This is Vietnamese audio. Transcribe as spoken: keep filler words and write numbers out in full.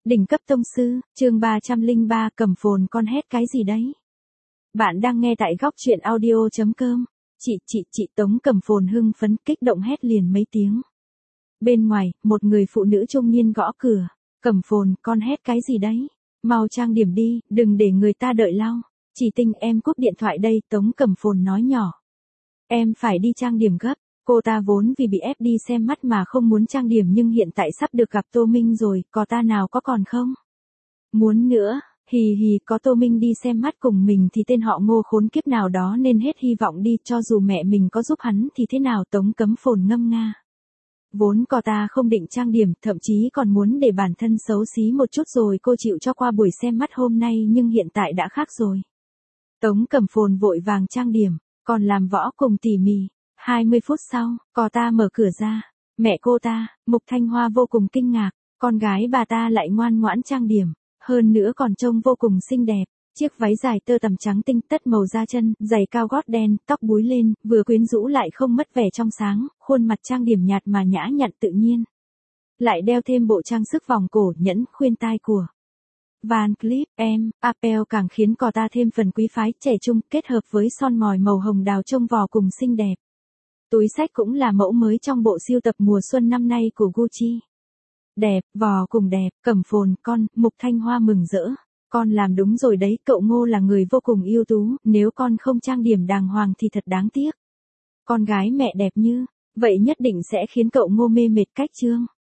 Đỉnh cấp tông sư, chương ba trăm lẻ ba cầm phồn con hét cái gì đấy? Bạn đang nghe tại góc truyện audio chấm com. Chị, chị, chị Tống cầm phồn hưng phấn kích động hét liền mấy tiếng. Bên ngoài, một người phụ nữ trung niên gõ cửa. Cầm phồn, con hét cái gì đấy? Mau trang điểm đi, đừng để người ta đợi lâu. Chỉ Tinh em cúp điện thoại đây, Tống cầm phồn nói nhỏ. Em phải đi trang điểm gấp. Cô ta vốn vì bị ép đi xem mắt mà không muốn trang điểm nhưng hiện tại sắp được gặp Tô Minh rồi, có ta nào có còn không? Muốn nữa, hì hì có Tô Minh đi xem mắt cùng mình thì tên họ Ngô khốn kiếp nào đó nên hết hy vọng đi, cho dù mẹ mình có giúp hắn thì thế nào, Tống cấm phồn ngâm nga. Vốn cô ta không định trang điểm, thậm chí còn muốn để bản thân xấu xí một chút rồi cô chịu cho qua buổi xem mắt hôm nay, nhưng hiện tại đã khác rồi. Tống cẩm phồn vội vàng trang điểm, còn làm võ cùng tỉ mỉ. hai mươi phút sau, cô ta mở cửa ra. Mẹ cô ta, Mục Thanh Hoa vô cùng kinh ngạc, con gái bà ta lại ngoan ngoãn trang điểm, hơn nữa còn trông vô cùng xinh đẹp. Chiếc váy dài tơ tằm trắng tinh tất màu da chân, giày cao gót đen, tóc búi lên, vừa quyến rũ lại không mất vẻ trong sáng, khuôn mặt trang điểm nhạt mà nhã nhặn tự nhiên. Lại đeo thêm bộ trang sức vòng cổ, nhẫn, khuyên tai của Van Cleef em, Apple càng khiến cô ta thêm phần quý phái, trẻ trung, kết hợp với son mồi màu hồng đào trông vò cùng xinh đẹp. Túi xách cũng là mẫu mới trong bộ sưu tập mùa xuân năm nay của Gucci. Đẹp, vò cùng đẹp, cẩm phồn, con, Mục Thanh Hoa mừng rỡ. Con làm đúng rồi đấy, cậu Ngô là người vô cùng ưu tú, nếu con không trang điểm đàng hoàng thì thật đáng tiếc. Con gái mẹ đẹp như vậy nhất định sẽ khiến cậu Ngô mê mệt cách chương.